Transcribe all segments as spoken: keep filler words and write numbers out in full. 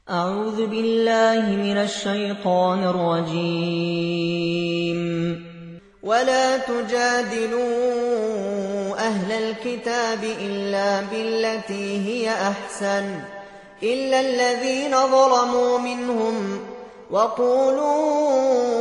أعوذ بالله من الشيطان الرجيم. ولا تجادلوا أهل الكتاب إلا بالتي هي أحسن إلا الذين ظلموا منهم وقولوا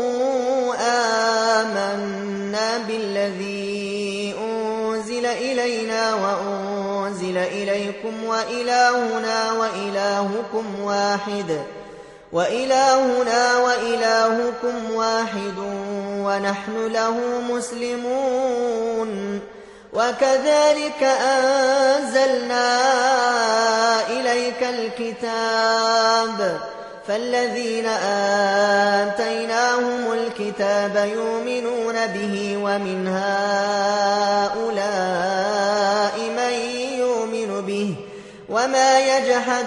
آمنا بالذي أنزل إلينا وأنزل إليكم وإلهنا وإلهكم واحد وإلهنا وإلهكم واحد ونحن له مسلمون. وكذلك أنزلنا إليك الكتاب فالذين آتيناهم الكتاب يؤمنون به ومن هؤلاء من يؤمن به وما يجحد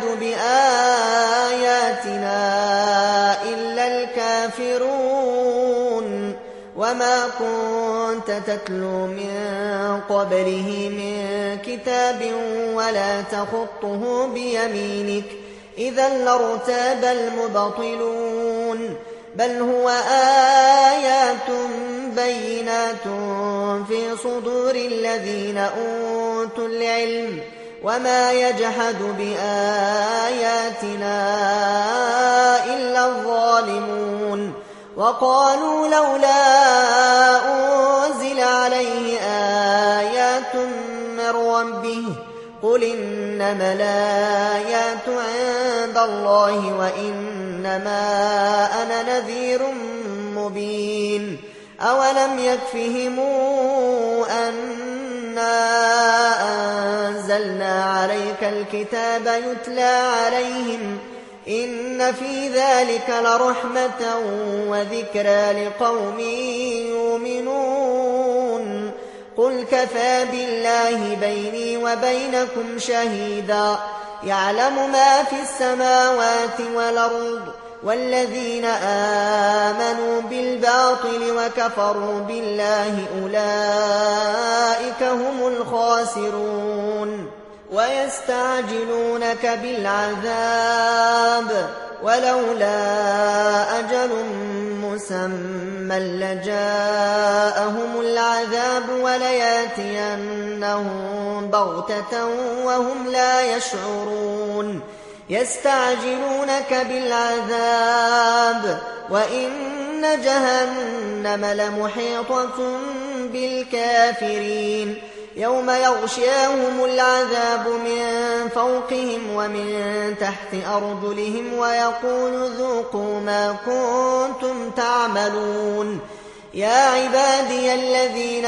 بآياتنا إلا الكافرون. وما كنت تتلو من قبله من كتاب ولا تخطه بيمينك إذا لارتاب المبطلون. بل هو آيات بينات في صدور الذين أوتوا العلم وما يجحد بآياتنا إلا الظالمون. وقالوا لولا أنزل عليه آيات من ربه قل إنما الآيات عند الله وإنما أنا نذير مبين. أولم يكفهم أنا أنزلنا عليك الكتاب يتلى عليهم إن في ذلك لرحمة وذكرى لقوم يؤمنون. قل كفى بالله بيني وبينكم شهيدا يعلم ما في السماوات والأرض والذين آمنوا بالباطل وكفروا بالله أولئك هم الخاسرون. ويستعجلونك بالعذاب ولولا أجل مسمى لجاءهم العذاب ولياتينهم بغتة وهم لا يشعرون. يستعجلونك بالعذاب وإن جهنم لمحيطة بالكافرين يوم يغشاهم العذاب من فوقهم ومن تحت أرجلهم ويقول ذوقوا ما كنتم تعملون. يا عبادي الذين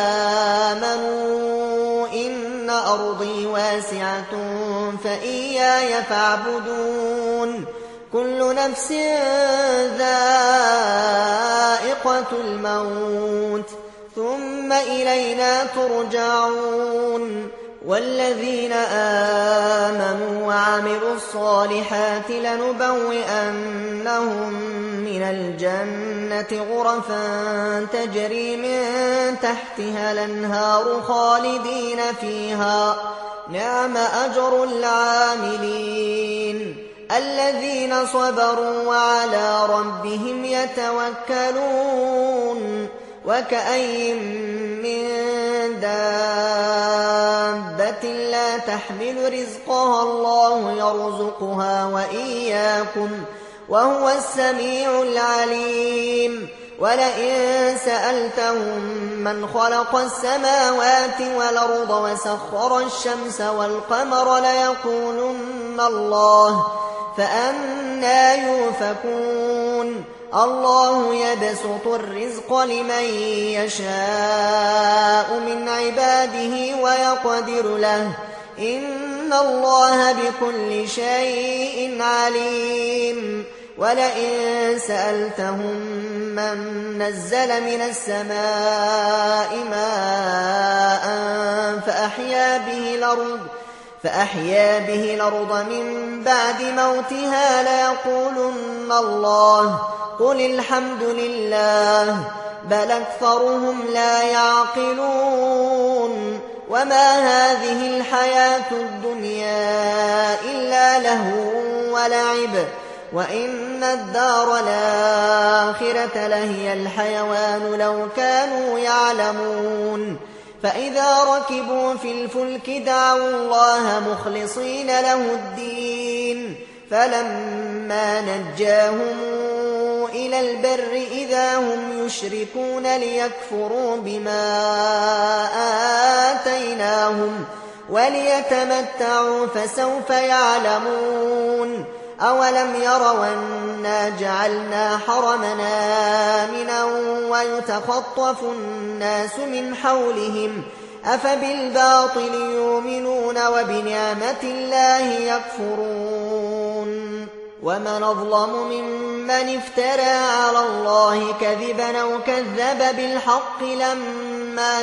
آمنوا إن أرضي واسعة فإياي فاعبدون. كل نفس ذائقة الموت ثم إلينا ترجعون. والذين آمنوا وعملوا الصالحات لنبوئنهم من الجنة غرفا تجري من تحتها الأنهار خالدين فيها نعم أجر العاملين الذين صبروا وعلى ربهم يتوكلون. وكأي من دابة لا تحمل رزقها الله يرزقها وإياكم وهو السميع العليم. ولئن سألتهم من خلق السماوات والأرض وسخر الشمس والقمر ليقولن الله فأنى يؤفكون. الله يبسط الرزق لمن يشاء من عباده ويقدر له إن الله بكل شيء عليم. ولئن سألتهم من نزل من السماء ماء فأحيا به الأرض فأحيا به الأرض من بعد موتها ليقولن الله قل الحمد لله بل أكثرهم لا يعقلون. وما هذه الحياة الدنيا إلا لهو ولعب وإن الدار الآخرة لهي الحيوان لو كانوا يعلمون فإذا ركبوا في الفلك دعوا الله مخلصين له الدين فلما نجاهم إلى البر إذا هم يشركون ليكفروا بما آتيناهم وليتمتعوا فسوف يعلمون أولم يروا أنا جعلنا حرمنا آمنا ويتخطف الناس من حولهم أفبالباطل يؤمنون وبنعمة الله يكفرون ومن أظلم ممن افترى على الله كذبا أو كذب بالحق لما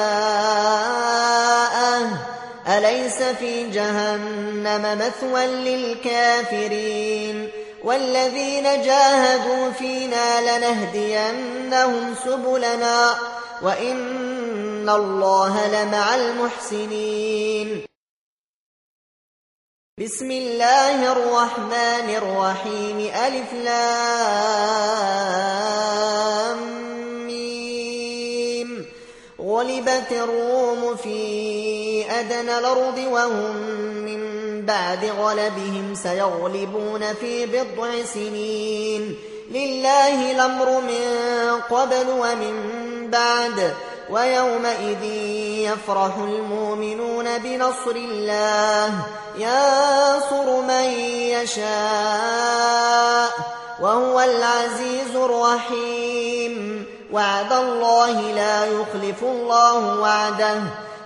جاءه أليس في جهنم مثوى للكافرين والذين جاهدوا فينا لنهدينهم سبلنا وإن الله لمع المحسنين بسم الله الرحمن الرحيم ألف لام ميم غلبت الروم في أدنى الأرض وهم من بعد غلبهم سيغلبون في بضع سنين لله الأمر من قبل ومن بعد ويومئذ يفرح المؤمنون بنصر الله ينصر من يشاء وهو العزيز الرحيم وعد الله لا يخلف الله وعده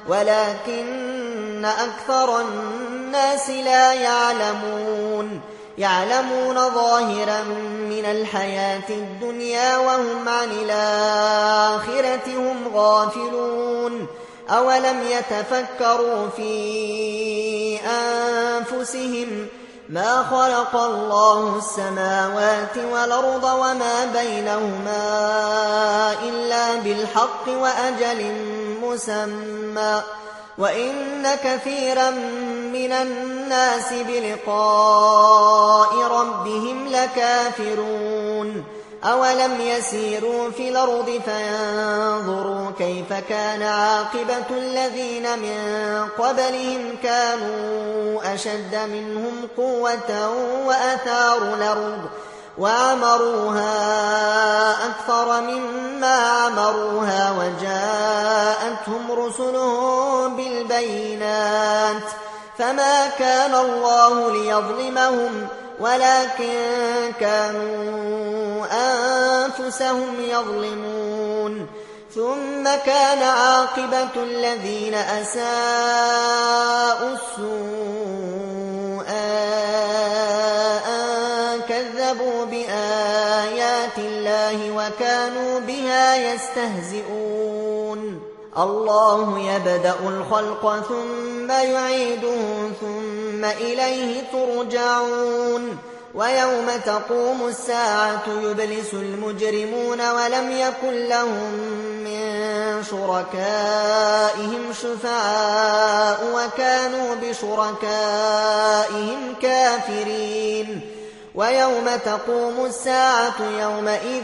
ولكن أكثر الناس لا يعلمون يعلمون ظاهرا من الحياة الدنيا وهم عن الآخرة هم غافلون أولم يتفكروا في أنفسهم ما خلق الله السماوات والأرض وما بينهما إلا بالحق وأجل مسمى وإن كثيرا من الناس بلقاء ربهم لكافرون أولم يسيروا في الأرض فينظروا كيف كان عاقبة الذين من قبلهم كانوا أشد منهم قوة وأثاروا الأرض وعمروها أكثر مما عمروها وجاءتهم رسلهم بالبينات فما كان الله ليظلمهم ولكن كانوا أنفسهم يظلمون ثم كان عاقبة الذين أساءوا السوء أن كذبوا بآيات الله وكانوا بها يستهزئون الله يبدأ الخلق ثم يعيده ثم إليه ترجعون ويوم تقوم الساعة يبلس المجرمون ولم يكن لهم من شركائهم شفعاء وكانوا بشركائهم كافرين ويوم تقوم الساعة يومئذ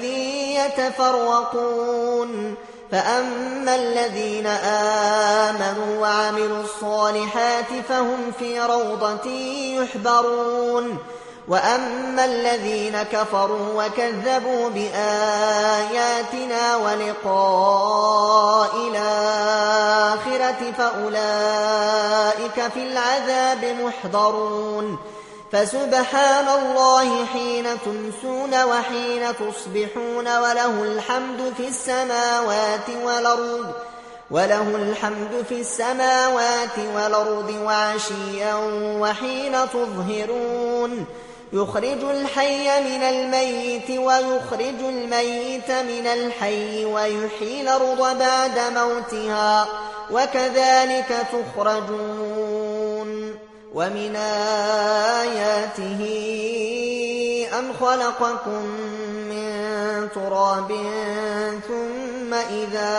يتفرقون فأما الذين آمنوا وعملوا الصالحات فهم في روضة يحبرون وأما الذين كفروا وكذبوا بآياتنا ولقاء الآخرة فأولئك في العذاب محضرون فسبحان الله حين تمسون وحين تصبحون وله الحمد في السماوات والأرض وله الحمد في السماوات والأرض وعشيا وحين تظهرون يخرج الحي من الميت ويخرج الميت من الحي ويحيي الأرض بعد موتها وكذلك تخرجون ومن آياته أن خلقكم من تراب ثم إذا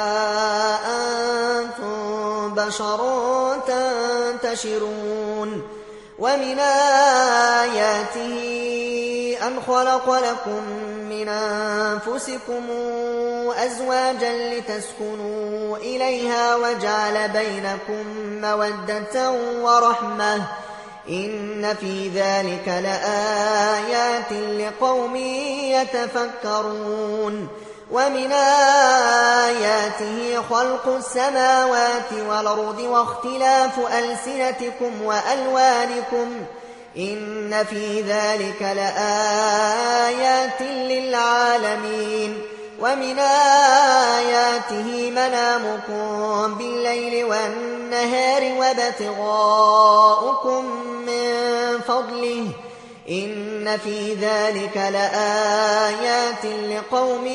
أنتم بشر تنتشرون ومن آياته أن خلق لكم من أنفسكم أزواجا لتسكنوا إليها وجعل بينكم مودة ورحمة إن في ذلك لآيات لقوم يتفكرون ومن آياته خلق السماوات والأرض واختلاف ألسنتكم وألوانكم إن في ذلك لآيات للعالمين ومن آياته منامكم بالليل والنهار وابتغاؤكم من فضله إن في ذلك لآيات لقوم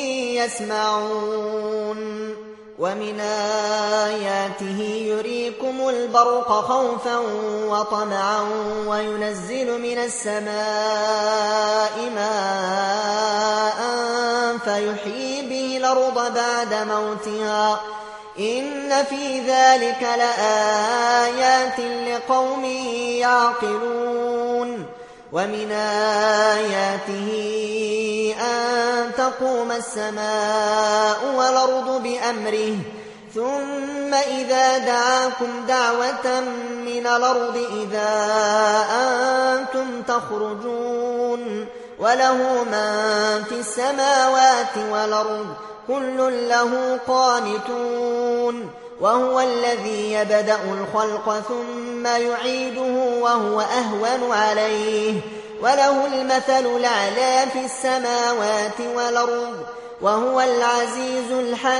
يسمعون ومن آياته يريكم البرق خوفا وطمعا وينزل من السماء ماء فيحيي به الأرض بعد موتها إن في ذلك لآيات لقوم يعقلون ومن آياته أن تقوم السماء والأرض بأمره ثم إذا دعاكم دعوة من الأرض إذا أنتم تخرجون وله من في السماوات والأرض كل له قانتون وهو الذي يبدأ الخلق ثم يعيده وهو أهون عليه وله المثل الأعلى في السماوات والأرض وهو العزيز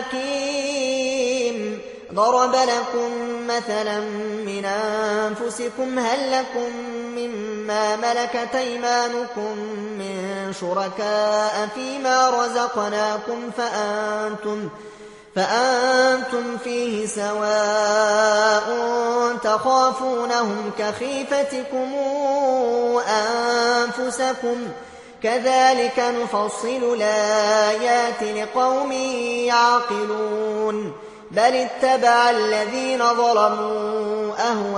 الحكيم ضرب لكم مثلا من أنفسكم هل لكم مما ملكت أيمانكم من شركاء فيما رزقناكم فأنتم فأنتم فيه سواء تخافونهم كخيفتكم أنفسكم كذلك نفصل الآيات لقوم يعقلون بل اتبع الذين ظلموا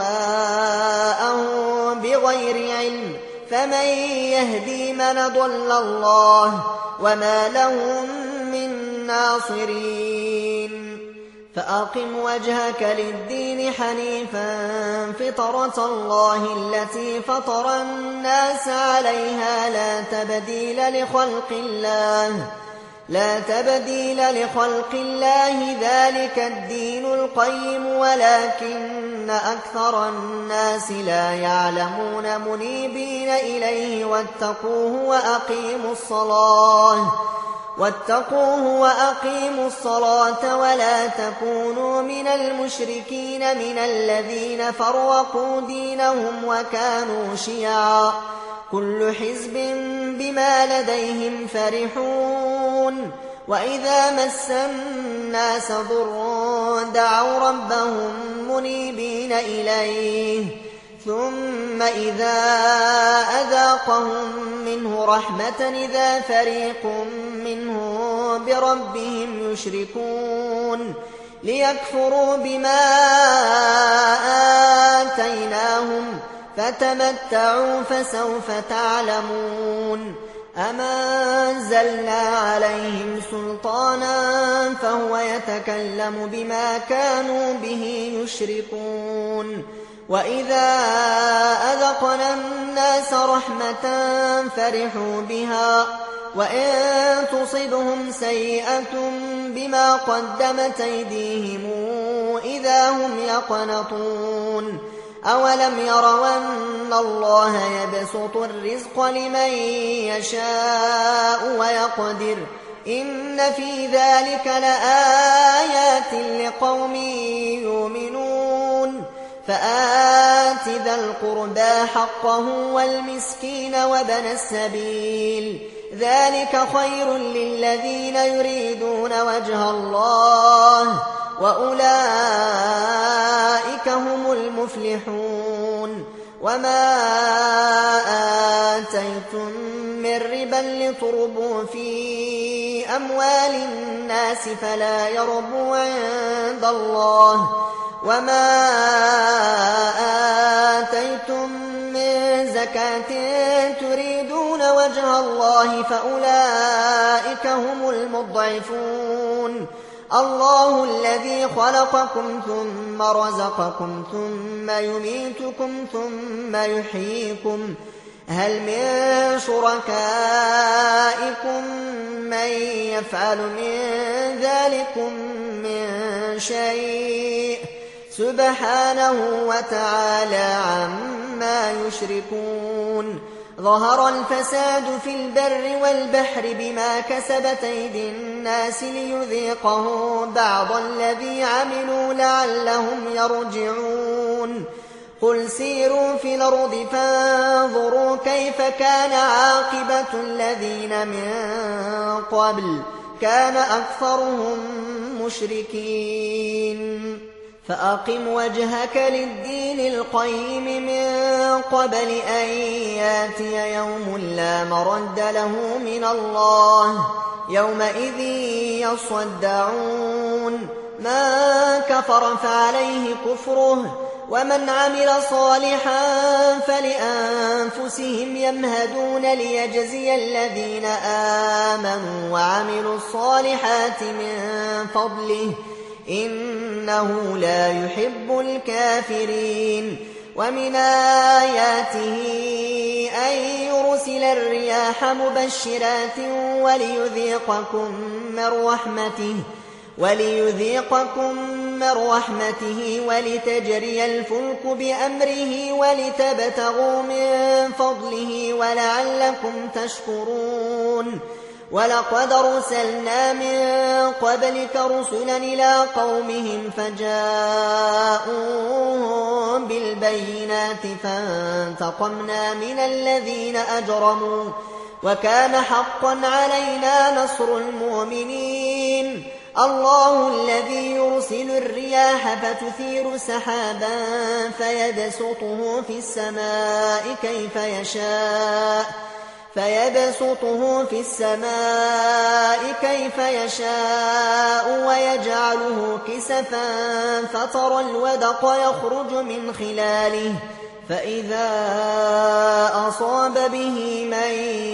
أهواءهم بغير علم فمن يهدي من ضل الله وما لهم من ناصرين فأقم وجهك للدين حنيفا فطرة الله التي فطر الناس عليها لا تبديل لخلق الله لا تبديل لخلق الله ذلك الدين القيم ولكن أكثر الناس لا يعلمون منيبين إليه واتقوه وأقيموا الصلاة واتقوه وأقيموا الصلاة ولا تكونوا من المشركين من الذين فرقوا دينهم وكانوا شيعا كل حزب بما لديهم فرحون وإذا مس الناس ضر دعوا ربهم منيبين إليه ثم إذا أذاقهم منه رحمة إذا فريق منهم بربهم يشركون ليكفروا بما آتيناهم فتمتعوا فسوف تعلمون أما أنزلنا عليهم سلطانا فهو يتكلم بما كانوا به يشركون وإذا أذقنا الناس رحمة فرحوا بها وإن تصبهم سيئة بما قدمت أيديهم إذا هم يقنطون أولم يروا أن الله يبسط الرزق لمن يشاء ويقدر إن في ذلك لآيات لقوم يؤمنون فآت ذا القربى حقه والمسكين وابن السبيل ذلك خير للذين يريدون وجه الله وأولئك هم المفلحون وما آتيتم من ربا لتربوا في أموال الناس فلا يربو عند الله وما آتيتم من زكاة تريدون وجه الله فأولئك هم المضعفون. الله الذي خلقكم ثم رزقكم ثم يميتكم ثم يحييكم هل من شركائكم من يفعل من ذلكم من شيء سبحانه وتعالى عما يشركون. ظهر الفساد في البر والبحر بما كسبت أيدي الناس ليذيقهم بعض الذي عملوا لعلهم يرجعون. قل سيروا في الأرض فانظروا كيف كان عاقبة الذين من قبل كان أكثرهم مشركين. فأقم وجهك للدين القيم من قبل أن ياتي يوم لا مرد له من الله يومئذ يصدعون. من كفر فعليه كفره ومن عمل صالحا فلأنفسهم يمهدون ليجزي الذين آمنوا وعملوا الصالحات من فضله إنه لا يحب الكافرين. ومن آياته أن يرسل الرياح مبشرات وليذيقكم من رحمته وليذيقكم من رحمته ولتجري الفلك بأمره ولتبتغوا من فضله ولعلكم تشكرون. ولقد أرسلنا من قبلك رسلا إلى قومهم فجاءوهم بالبينات فانتقمنا من الذين أجرموا وكان حقا علينا نصر المؤمنين. الله الذي يرسل الرياح فتثير سحابا فيبسطه في السماء كيف يشاء فيبسطه في السماء كيف يشاء ويجعله كسفا فترى الودق يخرج من خلاله فإذا أصاب به من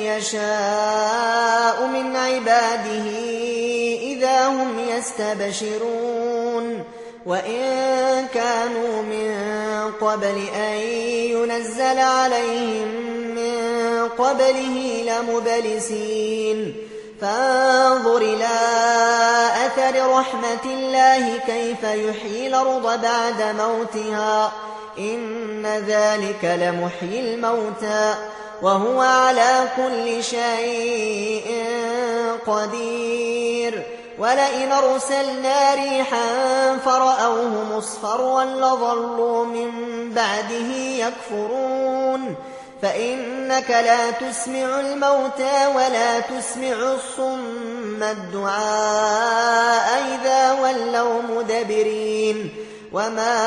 يشاء من عباده إذا هم يستبشرون. وإن كانوا من قبل أن ينزل عليهم من قبله لمبلسين. فانظر إلى أثر رحمة الله كيف يحيي الأرض بعد موتها إن ذلك لمحيي الموتى وهو على كل شيء قدير. ولئن أرسلنا ريحا فرأوه مصفرا لظلوا من بعده يكفرون. فإنك لا تسمع الموتى ولا تسمع الصم الدعاء إذا ولوا مدبرين. وما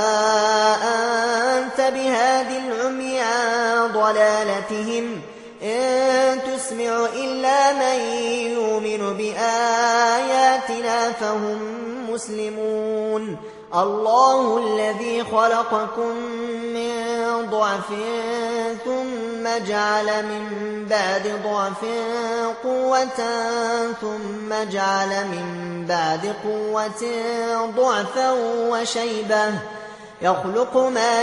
أنت بهاد العمي عن ضلالتهم إن تسمع إلا من يؤمن بآياتنا فهم مسلمون. الله الذي خلقكم من ضعف ثم جعل من بعد ضعف قوة ثم جعل من بعد قوة ضعفا وشيبة يخلق ما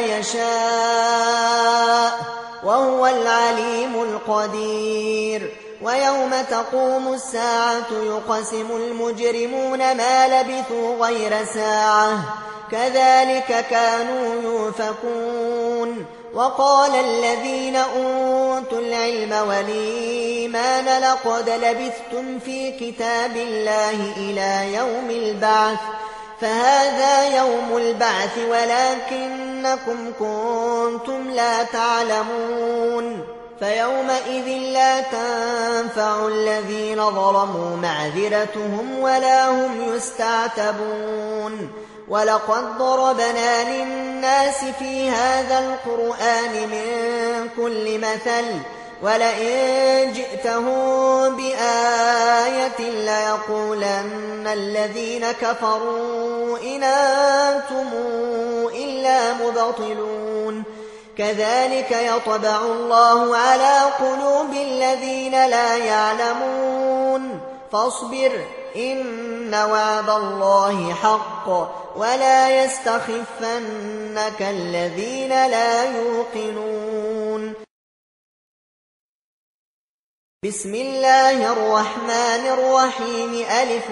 يشاء وهو العليم القدير. ويوم تقوم الساعة يقسم المجرمون ما لبثوا غير ساعة كذلك كانوا يؤفكون. وقال الذين أوتوا العلم والإيمان لقد لبثتم في كتاب الله إلى يوم البعث فهذا يوم البعث ولكنكم كنتم لا تعلمون. فيومئذ لا تنفع الذين ظلموا معذرتهم ولا هم يستعتبون. ولقد ضربنا للناس في هذا القرآن من كل مثل ولئن جئتهم بآية ليقولن الذين كفروا إن أنتم إلا مبطلون. كذلك يطبع الله على قلوب الذين الذين لا يعلمون فاصبر إن وعد الله حق ولا يستخفنك الذين لا يوقنون. بسم الله الرحمن الرحيم ألف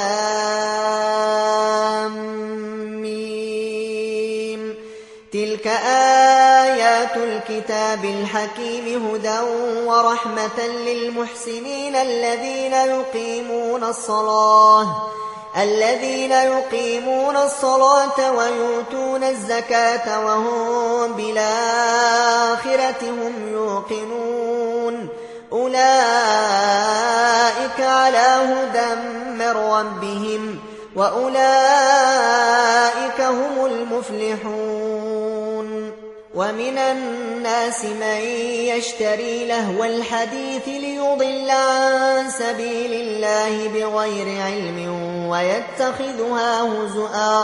لام ميم تلك آيات الكتاب الحكيم هدى ورحمة للمحسنين الذين يقيمون الصلاة الذين يقيمون الصلاة ويؤتون الزكاة وهم بالآخرة هم يوقنون أولئك على هدى من ربهم وأولئك هم المفلحون. ومن الناس من يشتري لهو الحديث ليضل عن سبيل الله بغير علم ويتخذها هزؤا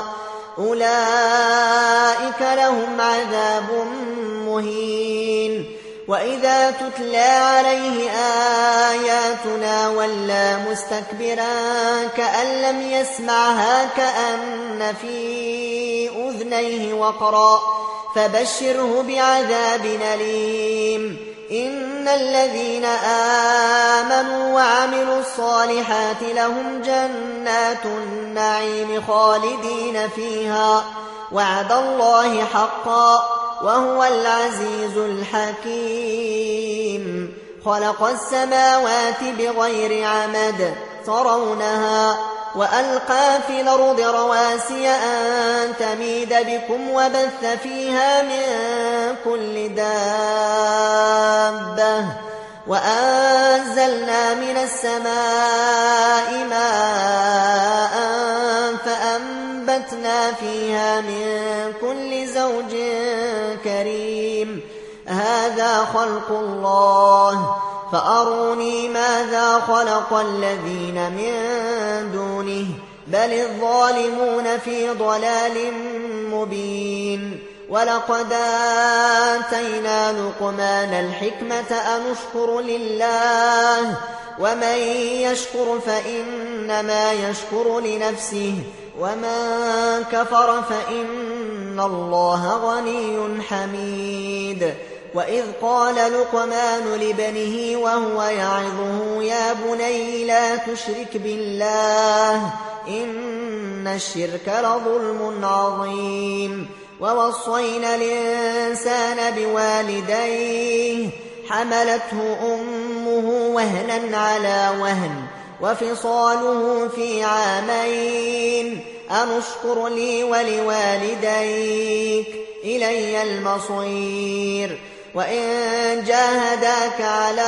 أولئك لهم عذاب مهين. وإذا تتلى عليه آياتنا ولى مستكبرا كأن لم يسمعها كأن في أذنيه وقرا فبشره بعذاب أليم. إن الذين آمنوا وعملوا الصالحات لهم جنات النعيم خالدين فيها وعد الله حقا وهو العزيز الحكيم. خلق السماوات بغير عمد ترونها وألقى في الأرض رواسي أن تميد بكم وبث فيها من كل دابة وأنزلنا من السماء ماء فأنبتنا فيها من كل زوج كريم. هذا خلق الله فأروني ماذا خلق الذين من دونه بل الظالمون في ضلال مبين. ولقد آتينا لقمان الحكمة أن اشكر لله ومن يشكر فإنما يشكر لنفسه ومن كفر فإن الله غني حميد. وإذ قال لقمان لابنه وهو يعظه يا بني لا تشرك بالله إن الشرك لظلم عظيم. ووصينا الإنسان بوالديه حملته أمه وهنا على وهن وفصاله في عامين أن اشكر لي ولوالديك إلي المصير. وإن جاهداك على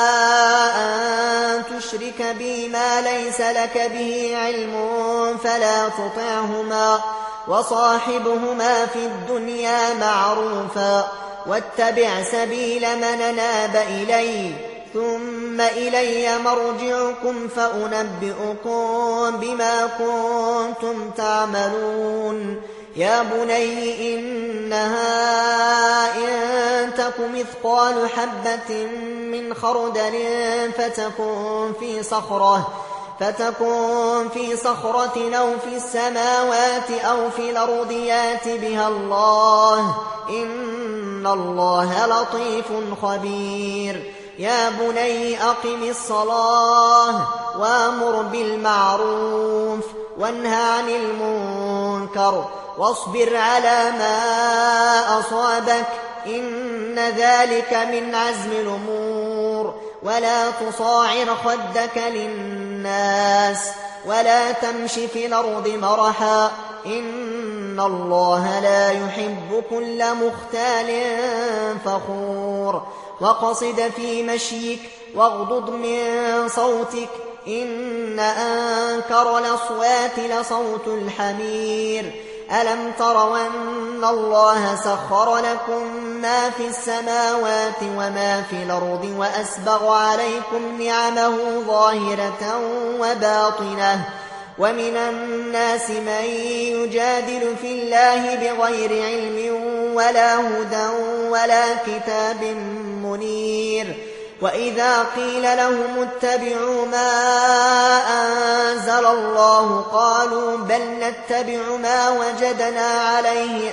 أن تشرك بي ما ليس لك به علم فلا تطعهما وصاحبهما في الدنيا معروفا واتبع سبيل من أناب إلي ثم إلي مرجعكم فأنبئكم بما كنتم تعملون. يا بني إنها إن تك مثقال حبة من خردل فتكن في صخرة فتكن في صخرة أو في السماوات أو في الأرض يات بها الله إن الله لطيف خبير. يا بني أقم الصلاة وأمر بالمعروف وانهى عن المنكر واصبر على ما أصابك إن ذلك من عزم الأمور. ولا تصاعر خدك للناس ولا تمش في الأرض مرحا إن الله لا يحب كل مختال فخور. وقصد في مشيك واغضض من صوتك إن أنكر الأصوات لصوت الحمير. ألم تروا أن الله سخر لكم ما في السماوات وما في الأرض وأسبغ عليكم نعمه ظاهرة وباطنة ومن الناس من يجادل في الله بغير علم ولا هدى ولا كتاب منير. وإذا قيل لهم اتبعوا ما أنزل الله قالوا بل نتبع ما وجدنا عليه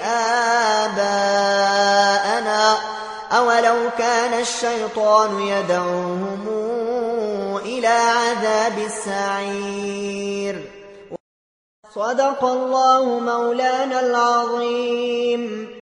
آباءنا أولو كان الشيطان يدعوهم إلى عذاب السعير. صدق الله مولانا العظيم.